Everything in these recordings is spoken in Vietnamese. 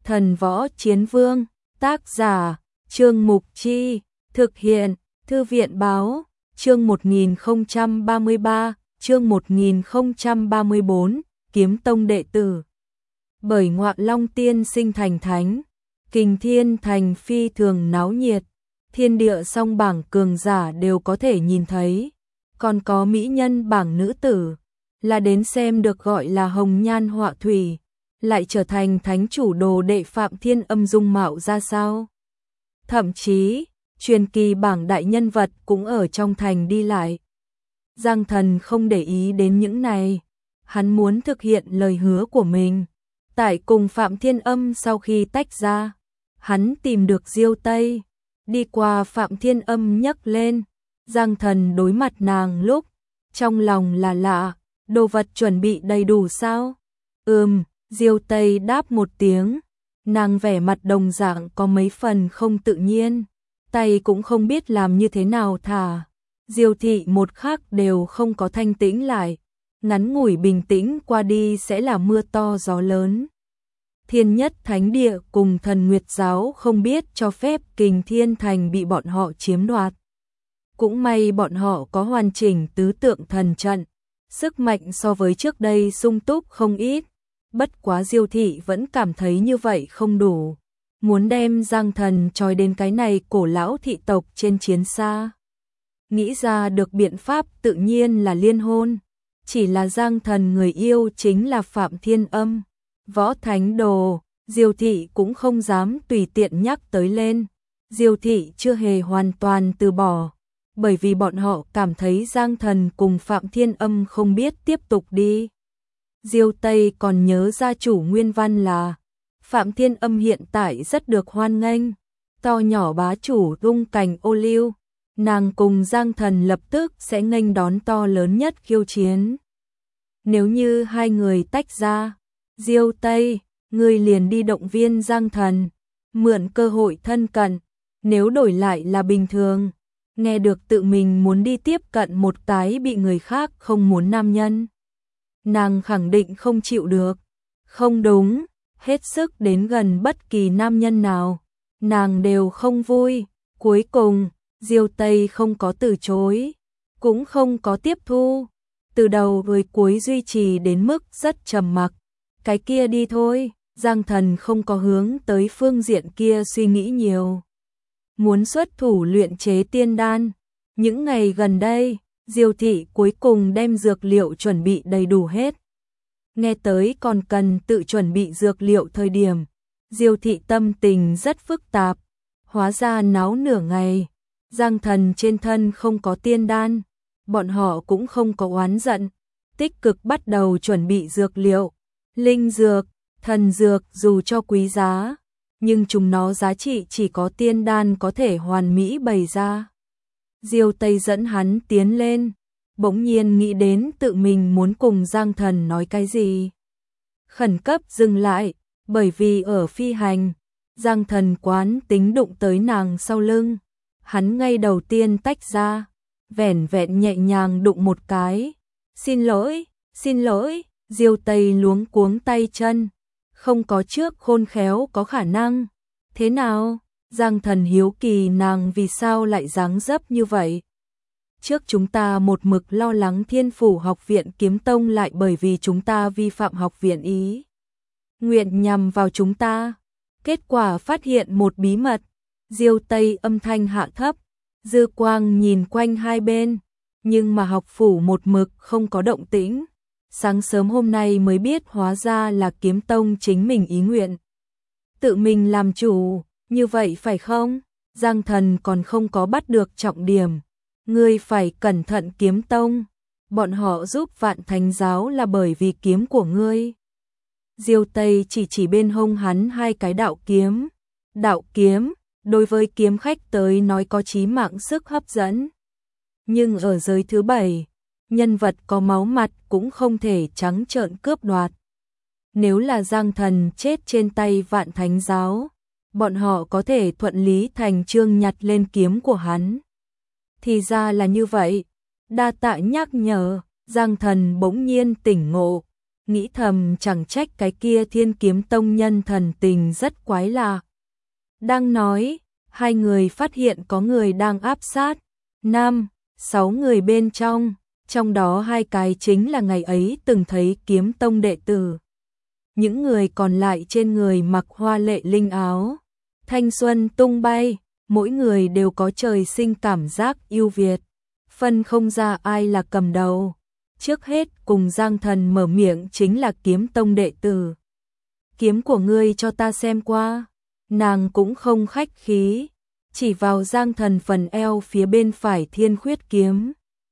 Thần Võ Chiến Vương, tác giả, Trương Mục Chi, thực hiện, Thư viện Báo, chương 1033, chương 1034, Kiếm Tông đệ tử. Bởi Ngọa Long Tiên sinh thành thánh, Kình Thiên Thành phi thường náo nhiệt, thiên địa song bảng cường giả đều có thể nhìn thấy, còn có mỹ nhân bảng nữ tử, là đến xem được gọi là hồng nhan họa thủy, lại trở thành thánh chủ đồ đệ Phạm Thiên Âm dung mạo ra sao. Thậm chí, truyền kỳ bảng đại nhân vật cũng ở trong thành đi lại. Giang Thần không để ý đến những này, hắn muốn thực hiện lời hứa của mình. Tại cùng Phạm Thiên Âm sau khi tách ra, hắn tìm được Diêu Tây, đi qua Phạm Thiên Âm nhấc lên, Giang Thần đối mặt nàng lúc, trong lòng là lạ, đồ vật chuẩn bị đầy đủ sao? Diêu Tây đáp một tiếng, nàng vẻ mặt đồng dạng có mấy phần không tự nhiên, tay cũng không biết làm như thế nào thả. Diêu thị một khắc đều không có thanh tĩnh lại, ngắn ngủi bình tĩnh qua đi sẽ là mưa to gió lớn. Thiên Nhất Thánh Địa cùng Thần Nguyệt Giáo không biết cho phép Kình Thiên Thành bị bọn họ chiếm đoạt. Cũng may bọn họ có hoàn chỉnh tứ tượng thần trận, sức mạnh so với trước đây sung túc không ít. Bất quá Diêu thị vẫn cảm thấy như vậy không đủ, muốn đem Giang Thần trói đến cái này cổ lão thị tộc trên chiến xa. Nghĩ ra được biện pháp tự nhiên là liên hôn, chỉ là Giang Thần người yêu chính là Phạm Thiên Âm, võ thánh đồ, Diêu thị cũng không dám tùy tiện nhắc tới lên. Diêu thị chưa hề hoàn toàn từ bỏ, bởi vì bọn họ cảm thấy Giang Thần cùng Phạm Thiên Âm không biết tiếp tục đi. Diêu Tây còn nhớ gia chủ nguyên văn là Phạm Thiên Âm hiện tại rất được hoan nghênh, to nhỏ bá chủ rung cành ô liu, nàng cùng Giang Thần lập tức sẽ nghênh đón to lớn nhất khiêu chiến. Nếu như hai người tách ra, Diêu Tây, ngươi liền đi động viên Giang Thần, mượn cơ hội thân cận, nếu đổi lại là bình thường, nghe được tự mình muốn đi tiếp cận một cái bị người khác không muốn nam nhân, nàng khẳng định không chịu được. Không đúng, hết sức đến gần bất kỳ nam nhân nào, nàng đều không vui. Cuối cùng, Diêu Tây không có từ chối, cũng không có tiếp thu, từ đầu tới cuối duy trì đến mức rất trầm mặc. Cái kia đi thôi, Giang Thần không có hướng tới phương diện kia suy nghĩ nhiều. Muốn xuất thủ luyện chế tiên đan, những ngày gần đây, Diêu thị cuối cùng đem dược liệu chuẩn bị đầy đủ hết. Nghe tới còn cần tự chuẩn bị dược liệu thời điểm, Diêu thị tâm tình rất phức tạp, hóa ra náo nửa ngày, Giang Thần trên thân không có tiên đan, bọn họ cũng không có oán giận, tích cực bắt đầu chuẩn bị dược liệu, linh dược, thần dược dù cho quý giá, nhưng chúng nó giá trị chỉ có tiên đan có thể hoàn mỹ bày ra. Diêu Tây dẫn hắn tiến lên, bỗng nhiên nghĩ đến tự mình muốn cùng Giang Thần nói cái gì. Khẩn cấp dừng lại, bởi vì ở phi hành, Giang Thần quán tính đụng tới nàng sau lưng. Hắn ngay đầu tiên tách ra, vẻn vẹn nhẹ nhàng đụng một cái. Xin lỗi, Diêu Tây luống cuống tay chân, không có trước khôn khéo có khả năng. Thế nào? Giang Thần hiếu kỳ nàng vì sao lại dáng dấp như vậy. Trước chúng ta một mực lo lắng Thiên Phủ Học viện Kiếm Tông lại bởi vì chúng ta vi phạm học viện ý nguyện nhằm vào chúng ta. Kết quả phát hiện một bí mật. Diêu Tây âm thanh hạ thấp, dư quang nhìn quanh hai bên, nhưng mà học phủ một mực không có động tĩnh. Sáng sớm hôm nay mới biết hóa ra là Kiếm Tông chính mình ý nguyện tự mình làm chủ, như vậy phải không? Giang Thần còn không có bắt được trọng điểm. Ngươi phải cẩn thận Kiếm Tông, bọn họ giúp Vạn Thánh Giáo là bởi vì kiếm của ngươi. Diêu Tây chỉ bên hông hắn hai cái đạo kiếm. Đạo kiếm, đối với kiếm khách tới nói có chí mạng sức hấp dẫn. Nhưng ở giới thứ 7, nhân vật có máu mặt cũng không thể trắng trợn cướp đoạt. Nếu là Giang Thần chết trên tay Vạn Thánh Giáo, bọn họ có thể thuận lý thành chương nhặt lên kiếm của hắn. Thì ra là như vậy, đa tạ nhắc nhở, Giang Thần bỗng nhiên tỉnh ngộ, nghĩ thầm chẳng trách cái kia Thiên Kiếm Tông nhân thần tình rất quái lạ. Đang nói, hai người phát hiện có người đang áp sát, 5-6 người bên trong đó 2 cái chính là ngày ấy từng thấy Kiếm Tông đệ tử. Những người còn lại trên người mặc hoa lệ linh áo, thanh xuân tung bay, mỗi người đều có trời sinh cảm giác ưu việt, phân không ra ai là cầm đầu. Trước hết cùng Giang Thần mở miệng chính là Kiếm Tông đệ tử. Kiếm của ngươi cho ta xem qua. Nàng cũng không khách khí, chỉ vào Giang Thần phần eo phía bên phải Thiên Khuyết kiếm.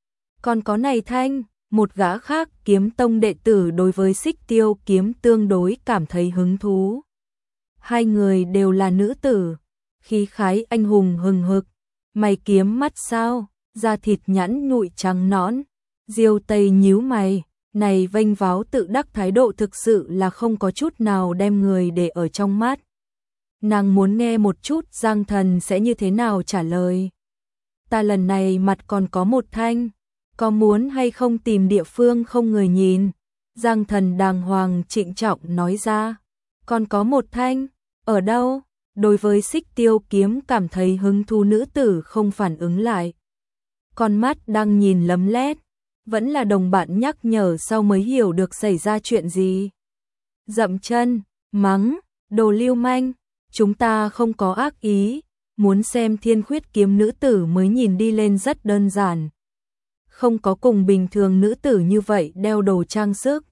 Còn có này thanh, một gã khác Kiếm Tông đệ tử đối với Xích Tiêu kiếm tương đối cảm thấy hứng thú. Hai người đều là nữ tử, khí khái anh hùng hừng hực, mày kiếm mắt sao, da thịt nhẵn nhụi trắng nõn. Diêu Tây nhíu mày, này vênh váo tự đắc thái độ thực sự là không có chút nào đem người để ở trong mắt. Nàng muốn nghe một chút Giang Thần sẽ như thế nào trả lời. Ta lần này mặt còn có một thanh, có muốn hay không tìm địa phương không người nhìn? Giang Thần đàng hoàng trịnh trọng nói ra. Còn có một thanh, ở đâu? Đối với Xích Tiêu kiếm cảm thấy hứng thú nữ tử không phản ứng lại. Con mắt đang nhìn lấm lét, vẫn là đồng bạn nhắc nhở sau mới hiểu được xảy ra chuyện gì. Dậm chân, mắng, đồ lưu manh, chúng ta không có ác ý, muốn xem Thiên Khuyết kiếm nữ tử mới nhìn đi lên rất đơn giản. Không có cùng bình thường nữ tử như vậy đeo đồ trang sức.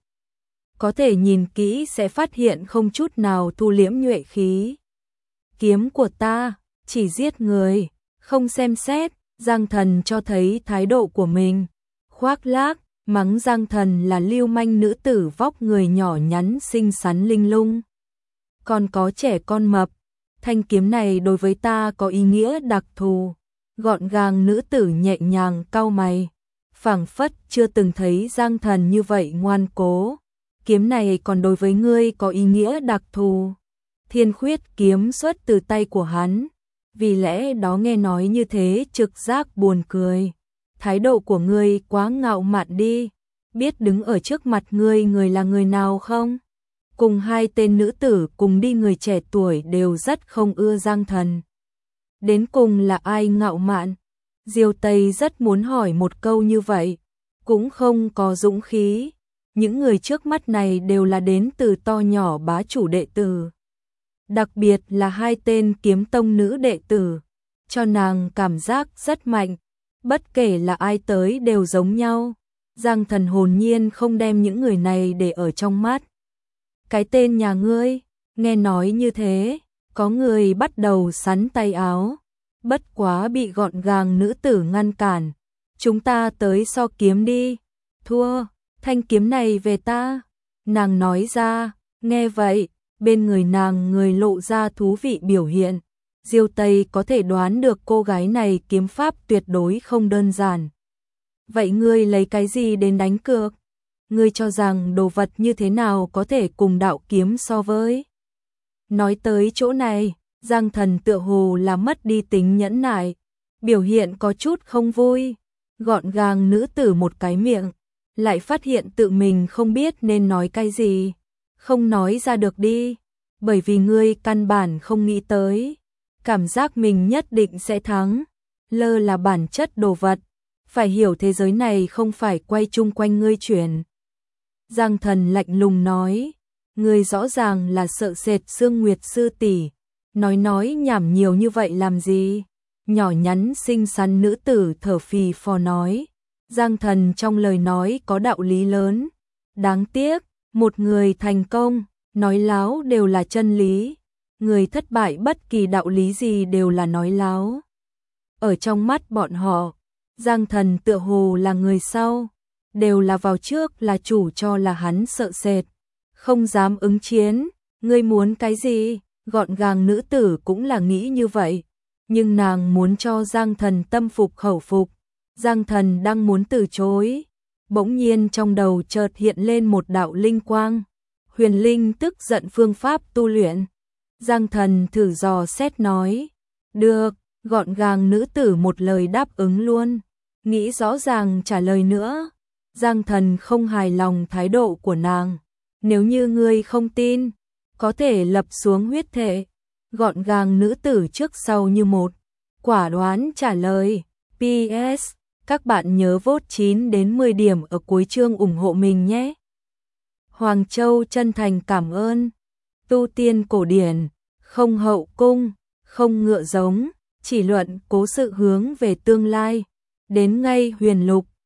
Có thể nhìn kỹ sẽ phát hiện không chút nào thu liễm nhuệ khí. Kiếm của ta, chỉ giết người, không xem xét. Giang Thần cho thấy thái độ của mình. Khoác lác, mắng Giang Thần là lưu manh nữ tử vóc người nhỏ nhắn xinh xắn linh lung. Còn có trẻ con mập. Thanh kiếm này đối với ta có ý nghĩa đặc thù. Gọn gàng nữ tử nhẹ nhàng cau mày. Phảng phất chưa từng thấy Giang Thần như vậy ngoan cố. Kiếm này còn đối với ngươi có ý nghĩa đặc thù. Thiên Khuyết kiếm xuất từ tay của hắn. Vì lẽ đó nghe nói như thế trực giác buồn cười. Thái độ của ngươi quá ngạo mạn đi. Biết đứng ở trước mặt ngươi người là người nào không? Cùng hai tên nữ tử cùng đi người trẻ tuổi đều rất không ưa Giang Thần. Đến cùng là ai ngạo mạn? Diêu Tây rất muốn hỏi một câu như vậy. Cũng không có dũng khí. Những người trước mắt này đều là đến từ to nhỏ bá chủ đệ tử. Đặc biệt là hai tên Kiếm Tông nữ đệ tử, cho nàng cảm giác rất mạnh, bất kể là ai tới đều giống nhau. Giang Thần hồn nhiên không đem những người này để ở trong mắt. Cái tên nhà ngươi, nghe nói như thế, có người bắt đầu xắn tay áo, bất quá bị gọn gàng nữ tử ngăn cản. Chúng ta tới so kiếm đi, thua, thanh kiếm này về ta. Nàng nói ra, nghe vậy. Bên người nàng người lộ ra thú vị biểu hiện. Diêu Tây có thể đoán được cô gái này kiếm pháp tuyệt đối không đơn giản. Vậy ngươi lấy cái gì đến đánh cược? Ngươi cho rằng đồ vật như thế nào có thể cùng đạo kiếm so với? Nói tới chỗ này, Giang Thần tựa hồ là mất đi tính nhẫn nại, biểu hiện có chút không vui. Gọn gàng nữ tử một cái miệng, lại phát hiện tự mình không biết nên nói cái gì. Không nói ra được đi, bởi vì ngươi căn bản không nghĩ tới. Cảm giác mình nhất định sẽ thắng. Lơ là bản chất đồ vật, phải hiểu thế giới này không phải quay chung quanh ngươi chuyển. Giang Thần lạnh lùng nói, ngươi rõ ràng là sợ sệt Sương Nguyệt sư tỷ, nói nhảm nhiều như vậy làm gì? Nhỏ nhắn xinh xắn nữ tử thở phì phò nói. Giang Thần trong lời nói có đạo lý lớn, đáng tiếc. Một người thành công, nói láo đều là chân lý. Người thất bại bất kỳ đạo lý gì đều là nói láo. Ở trong mắt bọn họ, Giang Thần tựa hồ là người sau. Đều là vào trước là chủ cho là hắn sợ sệt. Không dám ứng chiến. Ngươi muốn cái gì? Gọn gàng nữ tử cũng là nghĩ như vậy. Nhưng nàng muốn cho Giang Thần tâm phục khẩu phục. Giang Thần đang muốn từ chối. Bỗng nhiên trong đầu chợt hiện lên một đạo linh quang. Huyền linh tức giận phương pháp tu luyện. Giang Thần thử dò xét nói. Được, gọn gàng nữ tử một lời đáp ứng luôn. Nghĩ rõ ràng trả lời nữa. Giang Thần không hài lòng thái độ của nàng. Nếu như ngươi không tin, có thể lập xuống huyết thệ. Gọn gàng nữ tử trước sau như một, quả đoán trả lời. PS, các bạn nhớ vote 9 đến 10 điểm ở cuối chương ủng hộ mình nhé. Hoàng Châu chân thành cảm ơn. Tu tiên cổ điển, không hậu cung, không ngựa giống, chỉ luận cố sự hướng về tương lai. Đến ngay huyền lục,